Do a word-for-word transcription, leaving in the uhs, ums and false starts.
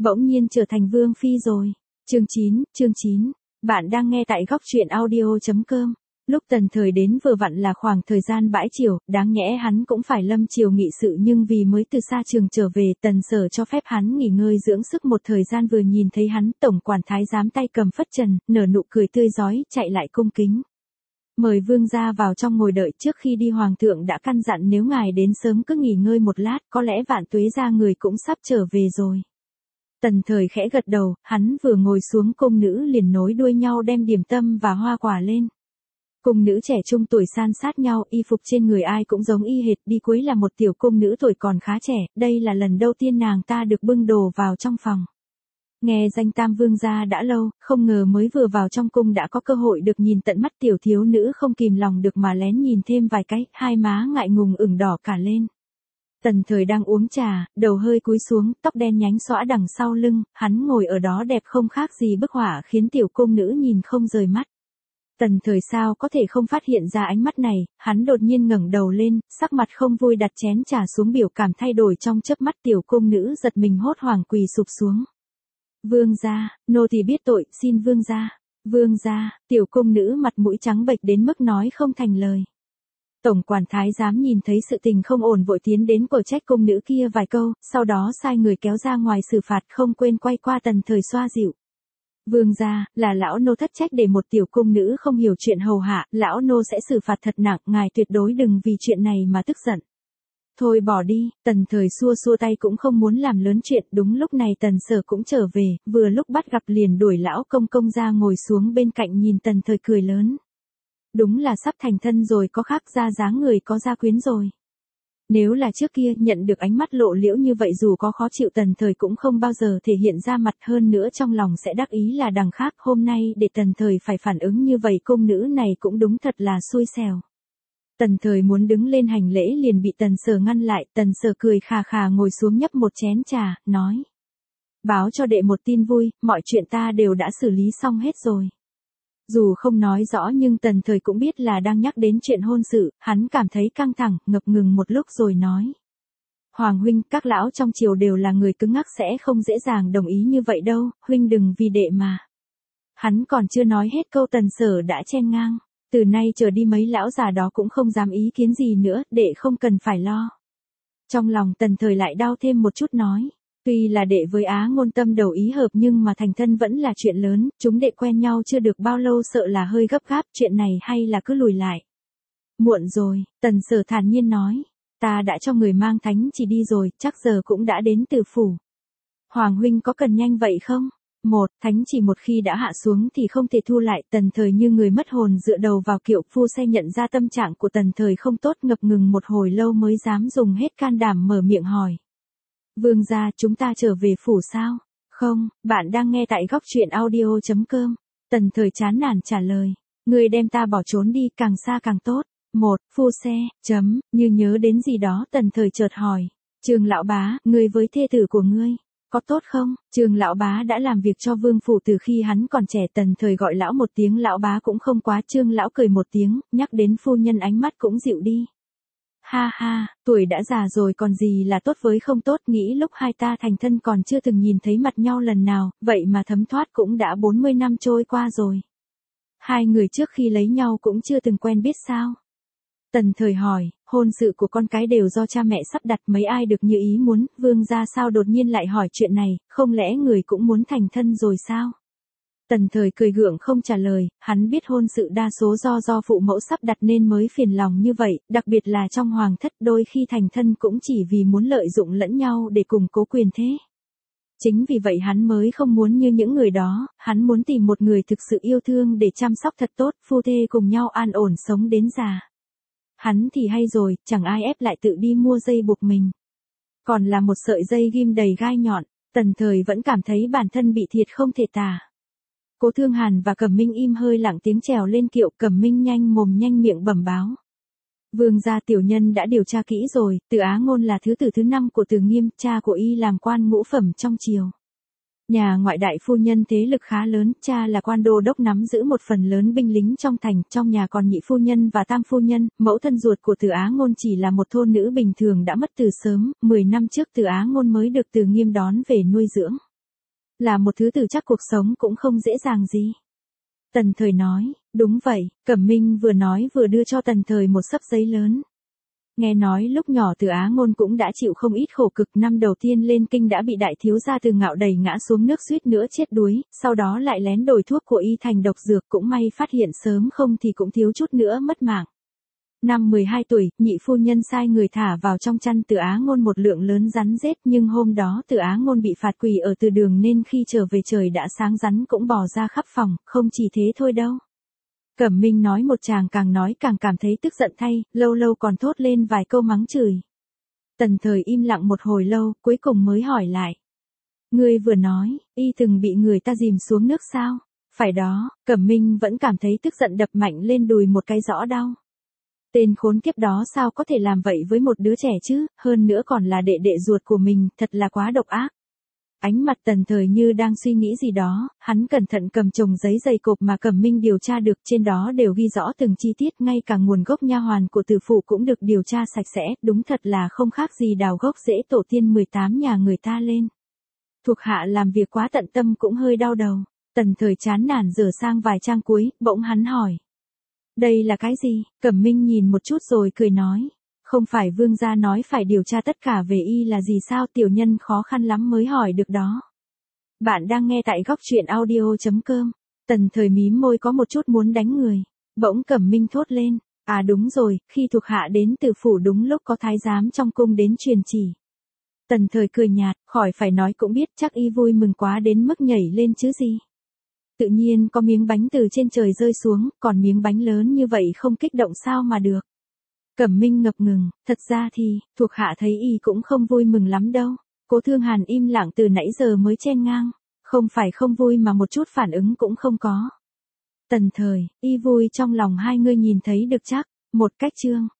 bỗng nhiên trở thành vương phi rồi. Chương chín, chương chín. Bạn đang nghe tại góc truyện audio chấm com. Lúc Tần Thời đến vừa vặn là khoảng thời gian bãi chiều, đáng nhẽ hắn cũng phải lâm chiều nghị sự nhưng vì mới từ xa trường trở về, Tần Sở cho phép hắn nghỉ ngơi dưỡng sức một thời gian. Vừa nhìn thấy hắn, tổng quản thái giám tay cầm phất trần, nở nụ cười tươi rói, chạy lại cung kính. Mời vương gia vào trong ngồi đợi, trước khi đi hoàng thượng đã căn dặn nếu ngài đến sớm cứ nghỉ ngơi một lát, có lẽ Vạn Tuế gia người cũng sắp trở về rồi. Tần Thời khẽ gật đầu, hắn vừa ngồi xuống cung nữ liền nối đuôi nhau đem điểm tâm và hoa quả lên. Cung nữ trẻ trung tuổi san sát nhau, y phục trên người ai cũng giống y hệt, đi cuối là một tiểu cung nữ tuổi còn khá trẻ, đây là lần đầu tiên nàng ta được bưng đồ vào trong phòng. Nghe danh Tam Vương gia đã lâu, không ngờ mới vừa vào trong cung đã có cơ hội được nhìn tận mắt, tiểu thiếu nữ không kìm lòng được mà lén nhìn thêm vài cái, hai má ngại ngùng ửng đỏ cả lên. Tần Thời đang uống trà, đầu hơi cúi xuống, tóc đen nhánh xõa đằng sau lưng, hắn ngồi ở đó đẹp không khác gì bức họa khiến tiểu cung nữ nhìn không rời mắt. Tần Thời sao có thể không phát hiện ra ánh mắt này, hắn đột nhiên ngẩng đầu lên, sắc mặt không vui đặt chén trà xuống, biểu cảm thay đổi trong chớp mắt. Tiểu cung nữ giật mình hốt hoảng quỳ sụp xuống. Vương gia, nô tỳ biết tội, xin vương gia. Vương gia, tiểu cung nữ mặt mũi trắng bệch đến mức nói không thành lời. Tổng quản thái giám nhìn thấy sự tình không ổn vội tiến đến quở trách cung nữ kia vài câu, sau đó sai người kéo ra ngoài xử phạt, không quên quay qua Tần Thời xoa dịu. Vương gia, là lão nô thất trách để một tiểu cung nữ không hiểu chuyện hầu hạ, lão nô sẽ xử phạt thật nặng, ngài tuyệt đối đừng vì chuyện này mà tức giận. Thôi bỏ đi, Tần Thời xua xua tay cũng không muốn làm lớn chuyện. Đúng lúc này Tần Sở cũng trở về, vừa lúc bắt gặp liền đuổi lão công công ra ngồi xuống bên cạnh, nhìn Tần Thời cười lớn. Đúng là sắp thành thân rồi, có khác ra dáng người có gia quyến rồi. Nếu là trước kia nhận được ánh mắt lộ liễu như vậy, dù có khó chịu Tần Thời cũng không bao giờ thể hiện ra mặt, hơn nữa trong lòng sẽ đắc ý là đằng khác. Hôm nay để Tần Thời phải phản ứng như vậy, cung nữ này cũng đúng thật là xui xẻo. Tần Thời muốn đứng lên hành lễ liền bị Tần Sở ngăn lại. Tần Sở cười khà khà ngồi xuống nhấp một chén trà, nói. Báo cho đệ một tin vui, mọi chuyện ta đều đã xử lý xong hết rồi. Dù không nói rõ nhưng Tần Thời cũng biết là đang nhắc đến chuyện hôn sự, hắn cảm thấy căng thẳng, ngập ngừng một lúc rồi nói. Hoàng huynh, các lão trong triều đều là người cứng ngắc, sẽ không dễ dàng đồng ý như vậy đâu, huynh đừng vì đệ mà. Hắn còn chưa nói hết câu Tần Sở đã chen ngang. Từ nay trở đi mấy lão già đó cũng không dám ý kiến gì nữa, đệ không cần phải lo. Trong lòng Tần Thời lại đau thêm một chút, nói. Tuy là đệ với Á Ngôn tâm đầu ý hợp nhưng mà thành thân vẫn là chuyện lớn, chúng đệ quen nhau chưa được bao lâu sợ là hơi gấp gáp, chuyện này hay là cứ lùi lại. Muộn rồi, Tần Sở thản nhiên nói. Ta đã cho người mang thánh chỉ đi rồi, chắc giờ cũng đã đến Từ phủ. Hoàng huynh có cần nhanh vậy không? Một, thánh chỉ một khi đã hạ xuống thì không thể thu lại. Tần Thời như người mất hồn dựa đầu vào kiệu, phu xe nhận ra tâm trạng của Tần Thời không tốt, ngập ngừng một hồi lâu mới dám dùng hết can đảm mở miệng hỏi. Vương gia, chúng ta trở về phủ sao? Không, bạn đang nghe tại góc truyện audio chấm com. Tần Thời chán nản trả lời. Người đem ta bỏ trốn đi, càng xa càng tốt. Một, phu xe, chấm, như nhớ đến gì đó Tần Thời chợt hỏi. Trường lão bá, ngươi với thê tử của ngươi. Có tốt không? Trường lão bá đã làm việc cho vương phủ từ khi hắn còn trẻ. Tần Thời gọi lão một tiếng lão bá cũng không quá. Trương lão cười một tiếng, nhắc đến phu nhân ánh mắt cũng dịu đi. Ha ha, tuổi đã già rồi còn gì là tốt với không tốt, nghĩ lúc hai ta thành thân còn chưa từng nhìn thấy mặt nhau lần nào, vậy mà thấm thoát cũng đã bốn mươi năm trôi qua rồi. Hai người trước khi lấy nhau cũng chưa từng quen biết sao? Tần Thời hỏi, hôn sự của con cái đều do cha mẹ sắp đặt, mấy ai được như ý muốn. Vương gia sao đột nhiên lại hỏi chuyện này, không lẽ người cũng muốn thành thân rồi sao? Tần Thời cười gượng không trả lời, hắn biết hôn sự đa số do do phụ mẫu sắp đặt nên mới phiền lòng như vậy, đặc biệt là trong hoàng thất đôi khi thành thân cũng chỉ vì muốn lợi dụng lẫn nhau để củng cố quyền thế. Chính vì vậy hắn mới không muốn như những người đó, hắn muốn tìm một người thực sự yêu thương để chăm sóc thật tốt, phu thê cùng nhau an ổn sống đến già. Hắn thì hay rồi, chẳng ai ép lại tự đi mua dây buộc mình. Còn là một sợi dây ghim đầy gai nhọn, Tần Thời vẫn cảm thấy bản thân bị thiệt không thể tả. Cố Thương Hàn và Cẩm Minh im hơi lặng tiếng trèo lên kiệu, Cẩm Minh nhanh mồm nhanh miệng bẩm báo. Vương gia, tiểu nhân đã điều tra kỹ rồi, Từ Á Ngôn là thứ tử thứ năm của Từ Nghiêm, cha của y làm quan ngũ phẩm trong triều. Nhà ngoại đại phu nhân thế lực khá lớn, cha là quan đô đốc nắm giữ một phần lớn binh lính trong thành, trong nhà còn nhị phu nhân và tam phu nhân, mẫu thân ruột của Từ Á Ngôn chỉ là một thôn nữ bình thường đã mất từ sớm, mười năm trước Từ Á Ngôn mới được Từ Nghiêm đón về nuôi dưỡng. Là một thứ từ chắc cuộc sống cũng không dễ dàng gì. Tần Thời nói, đúng vậy, Cẩm Minh vừa nói vừa đưa cho Tần Thời một xấp giấy lớn. Nghe nói lúc nhỏ Từ Á Ngôn cũng đã chịu không ít khổ cực, năm đầu tiên lên kinh đã bị đại thiếu gia Từ Ngạo đẩy ngã xuống nước suýt nữa chết đuối, sau đó lại lén đổi thuốc của y thành độc dược, cũng may phát hiện sớm không thì cũng thiếu chút nữa mất mạng. Năm mười hai tuổi, nhị phu nhân sai người thả vào trong chăn Từ Á Ngôn một lượng lớn rắn rết, nhưng hôm đó Từ Á Ngôn bị phạt quỳ ở từ đường nên khi trở về trời đã sáng, rắn cũng bò ra khắp phòng, không chỉ thế thôi đâu. Cẩm Minh nói một tràng, càng nói càng cảm thấy tức giận thay, lâu lâu còn thốt lên vài câu mắng chửi. Tần Thời im lặng một hồi lâu, cuối cùng mới hỏi lại. Ngươi vừa nói, y từng bị người ta dìm xuống nước sao? Phải đó, Cẩm Minh vẫn cảm thấy tức giận, đập mạnh lên đùi một cái rõ đau. Tên khốn kiếp đó sao có thể làm vậy với một đứa trẻ chứ, hơn nữa còn là đệ đệ ruột của mình, thật là quá độc ác. Ánh mặt Tần Thời như đang suy nghĩ gì đó, hắn cẩn thận cầm chồng giấy dày cộp mà Cẩm Minh điều tra được, trên đó đều ghi rõ từng chi tiết, ngay cả nguồn gốc nha hoàn của tử phụ cũng được điều tra sạch sẽ, đúng thật là không khác gì đào gốc rễ tổ tiên mười tám nhà người ta lên. Thuộc hạ làm việc quá tận tâm cũng hơi đau đầu. Tần Thời chán nản dở sang vài trang cuối, bỗng hắn hỏi. Đây là cái gì? Cẩm Minh nhìn một chút rồi cười nói. Không phải vương gia nói phải điều tra tất cả về y là gì sao, tiểu nhân khó khăn lắm mới hỏi được đó. Bạn đang nghe tại góc truyện audio chấm com. Tần Thời mím môi có một chút muốn đánh người. Bỗng Cẩm Minh thốt lên. À đúng rồi, khi thuộc hạ đến từ phủ đúng lúc có thái giám trong cung đến truyền chỉ. Tần Thời cười nhạt, khỏi phải nói cũng biết chắc y vui mừng quá đến mức nhảy lên chứ gì. Tự nhiên có miếng bánh từ trên trời rơi xuống, còn miếng bánh lớn như vậy không kích động sao mà được. Cẩm Minh ngập ngừng, thật ra thì, thuộc hạ thấy y cũng không vui mừng lắm đâu. Cố Thương Hàn im lặng từ nãy giờ mới chen ngang, không phải không vui mà một chút phản ứng cũng không có. Tần Thời, y vui trong lòng hai người nhìn thấy được chắc, một cách chương.